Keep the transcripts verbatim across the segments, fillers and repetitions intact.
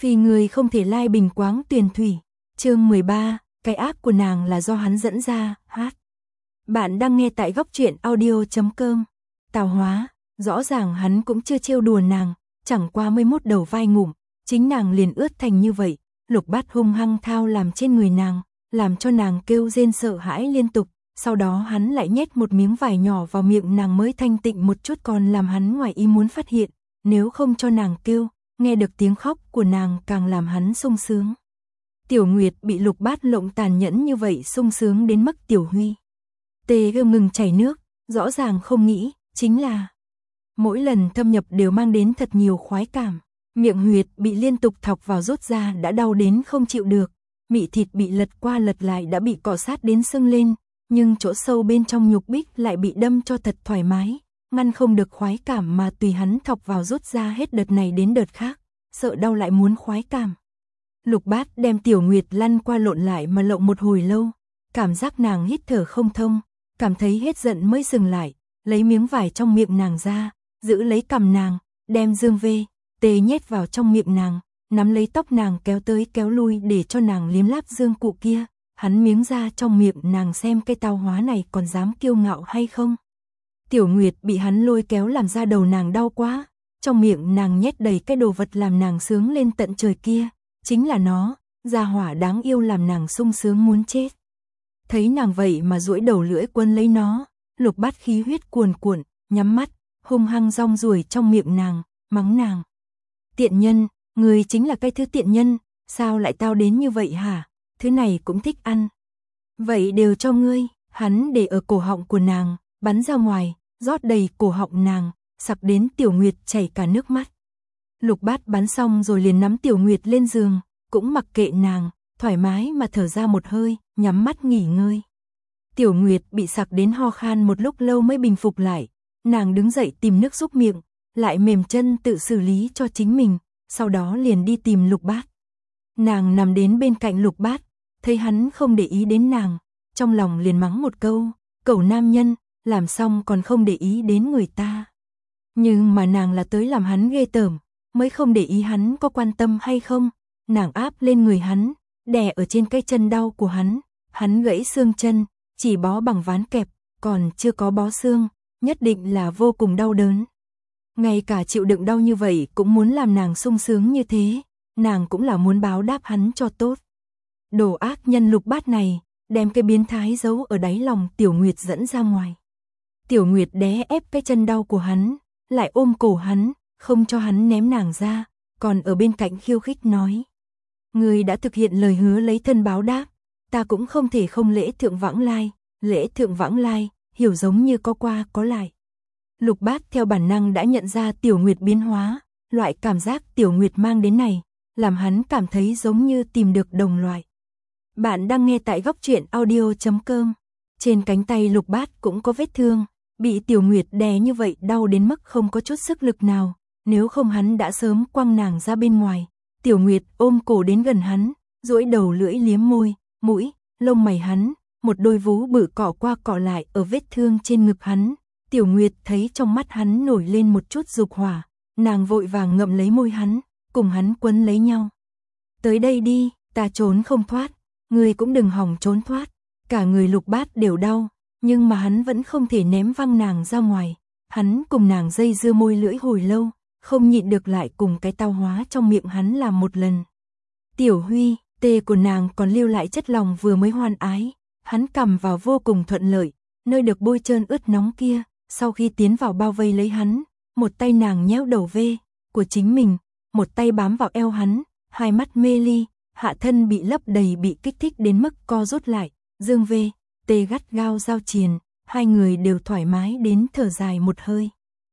Phi người không thể lai bình quáng tuyền thủy. Chương mười ba, cái ác của nàng là do hắn dẫn ra. Hát. Bạn đang nghe tại góc truyện audio chấm com. Tào Hóa, rõ ràng hắn cũng chưa trêu đùa nàng, chẳng qua mới mốt đầu vai ngủm, chính nàng liền ướt thành như vậy. Lục Bát hung hăng thao làm trên người nàng, làm cho nàng kêu rên sợ hãi liên tục. Sau đó hắn lại nhét một miếng vải nhỏ vào miệng nàng mới thanh tịnh một chút, còn làm hắn ngoài ý muốn phát hiện, nếu không cho nàng kêu, nghe được tiếng khóc của nàng càng làm hắn sung sướng. Tiểu Nguyệt bị Lục Bát lộng tàn nhẫn như vậy sung sướng đến mức Tiểu Huy tê gơ ngừng chảy nước, rõ ràng không nghĩ, chính là mỗi lần thâm nhập đều mang đến thật nhiều khoái cảm. Miệng huyệt bị liên tục thọc vào rút ra đã đau đến không chịu được, mị thịt bị lật qua lật lại đã bị cọ sát đến sưng lên, nhưng chỗ sâu bên trong nhục bích lại bị đâm cho thật thoải mái, ngăn không được khoái cảm mà tùy hắn thọc vào rút ra hết đợt này đến đợt khác, sợ đau lại muốn khoái cảm. Lục Bát đem Tiểu Nguyệt lăn qua lộn lại mà lộng một hồi lâu, cảm giác nàng hít thở không thông, cảm thấy hết giận mới dừng lại, lấy miếng vải trong miệng nàng ra, giữ lấy cằm nàng, đem dương vê, tê nhét vào trong miệng nàng, nắm lấy tóc nàng kéo tới kéo lui để cho nàng liếm láp dương cụ kia. Hắn miếng ra trong miệng nàng xem cái Tào Hóa này còn dám kiêu ngạo hay không. Tiểu Nguyệt bị hắn lôi kéo làm ra đầu nàng đau quá, trong miệng nàng nhét đầy cái đồ vật làm nàng sướng lên tận trời kia, chính là nó, gia hỏa đáng yêu làm nàng sung sướng muốn chết. Thấy nàng vậy mà duỗi đầu lưỡi quấn lấy nó, Lục Bát khí huyết cuồn cuộn, nhắm mắt, hung hăng rong ruổi trong miệng nàng, mắng nàng. Tiện nhân, người chính là cái thứ tiện nhân, sao lại tao đến như vậy hả? Thứ này cũng thích ăn. Vậy đều cho ngươi. Hắn để ở cổ họng của nàng, bắn ra ngoài, rót đầy cổ họng nàng, sặc đến Tiểu Nguyệt chảy cả nước mắt. Lục Bát bắn xong rồi liền nắm Tiểu Nguyệt lên giường, cũng mặc kệ nàng, thoải mái mà thở ra một hơi, nhắm mắt nghỉ ngơi. Tiểu Nguyệt bị sặc đến ho khan một lúc lâu mới bình phục lại, nàng đứng dậy tìm nước súc miệng, lại mềm chân tự xử lý cho chính mình, sau đó liền đi tìm Lục Bát. Nàng nằm đến bên cạnh Lục Bát, thấy hắn không để ý đến nàng, trong lòng liền mắng một câu, cẩu nam nhân, làm xong còn không để ý đến người ta. Nhưng mà nàng là tới làm hắn ghê tởm, mới không để ý hắn có quan tâm hay không. Nàng áp lên người hắn, đè ở trên cái chân đau của hắn, hắn gãy xương chân, chỉ bó bằng ván kẹp, còn chưa có bó xương, nhất định là vô cùng đau đớn. Ngay cả chịu đựng đau như vậy cũng muốn làm nàng sung sướng như thế, nàng cũng là muốn báo đáp hắn cho tốt. Đồ ác nhân Lục Bát này, đem cái biến thái giấu ở đáy lòng Tiểu Nguyệt dẫn ra ngoài. Tiểu Nguyệt đè ép cái chân đau của hắn, lại ôm cổ hắn, không cho hắn ném nàng ra, còn ở bên cạnh khiêu khích nói. Ngươi đã thực hiện lời hứa lấy thân báo đáp, ta cũng không thể không lễ thượng vãng lai, lễ thượng vãng lai, hiểu giống như có qua có lại. Lục Bát theo bản năng đã nhận ra Tiểu Nguyệt biến hóa, loại cảm giác Tiểu Nguyệt mang đến này, làm hắn cảm thấy giống như tìm được đồng loại. Bạn đang nghe tại góc truyện audio chấm com. Trên cánh tay Lục Bát cũng có vết thương, bị Tiểu Nguyệt đè như vậy đau đến mức không có chút sức lực nào, nếu không hắn đã sớm quăng nàng ra bên ngoài. Tiểu Nguyệt ôm cổ đến gần hắn, duỗi đầu lưỡi liếm môi, mũi, lông mày hắn, một đôi vú bự cọ qua cọ lại ở vết thương trên ngực hắn. Tiểu Nguyệt thấy trong mắt hắn nổi lên một chút dục hỏa, nàng vội vàng ngậm lấy môi hắn, cùng hắn quấn lấy nhau. Tới đây đi, ta trốn không thoát, ngươi cũng đừng hòng trốn thoát. Cả người Lục Bát đều đau, nhưng mà hắn vẫn không thể ném văng nàng ra ngoài. Hắn cùng nàng dây dưa môi lưỡi hồi lâu, không nhịn được lại cùng cái Tào Hóa trong miệng hắn làm một lần. Tiểu Huy, tê của nàng còn lưu lại chất lòng vừa mới hoan ái, hắn cầm vào vô cùng thuận lợi, nơi được bôi trơn ướt nóng kia, sau khi tiến vào bao vây lấy hắn, một tay nàng nhéo đầu vê của chính mình, một tay bám vào eo hắn, hai mắt mê ly, hạ thân bị lấp đầy bị kích thích đến mức co rút lại, dương vê, tê gắt gao giao triền, hai người đều thoải mái đến thở dài một hơi.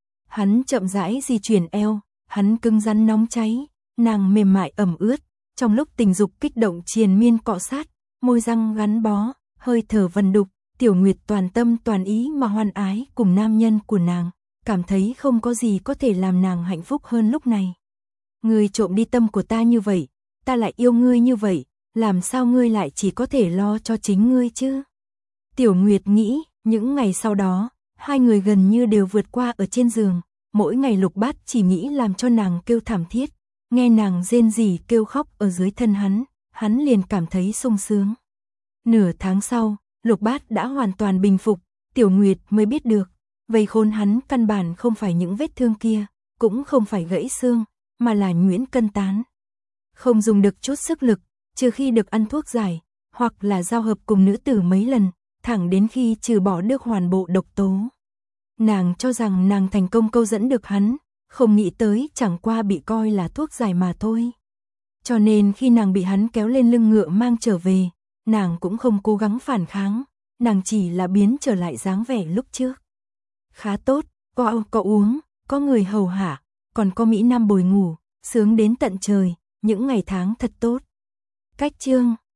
Hắn chậm rãi di chuyển eo, hắn cứng rắn nóng cháy, nàng mềm mại ẩm ướt, trong lúc tình dục kích động triền miên cọ sát, môi răng gắn bó, hơi thở vần đục, Tiểu Nguyệt toàn tâm toàn ý mà hoan ái cùng nam nhân của nàng, cảm thấy không có gì có thể làm nàng hạnh phúc hơn lúc này. Ngươi trộm đi tâm của ta như vậy, ta lại yêu ngươi như vậy, làm sao ngươi lại chỉ có thể lo cho chính ngươi chứ? Tiểu Nguyệt nghĩ, những ngày sau đó, hai người gần như đều vượt qua ở trên giường, mỗi ngày Lục Bát chỉ nghĩ làm cho nàng kêu thảm thiết, nghe nàng rên rỉ kêu khóc ở dưới thân hắn, hắn liền cảm thấy sung sướng. Nửa tháng sau, Lục Bát đã hoàn toàn bình phục, Tiểu Nguyệt mới biết được, vây khốn hắn căn bản không phải những vết thương kia, cũng không phải gãy xương, mà là nhuyễn cân tán. Không dùng được chút sức lực, trừ khi được ăn thuốc giải, hoặc là giao hợp cùng nữ tử mấy lần, thẳng đến khi trừ bỏ được hoàn bộ độc tố. Nàng cho rằng nàng thành công câu dẫn được hắn, không nghĩ tới chẳng qua bị coi là thuốc giải mà thôi. Cho nên khi nàng bị hắn kéo lên lưng ngựa mang trở về, nàng cũng không cố gắng phản kháng, nàng chỉ là biến trở lại dáng vẻ lúc trước. Khá tốt, có ăn có uống, có người hầu hạ, còn có Mỹ Nam bồi ngủ, sướng đến tận trời, những ngày tháng thật tốt. Cách chương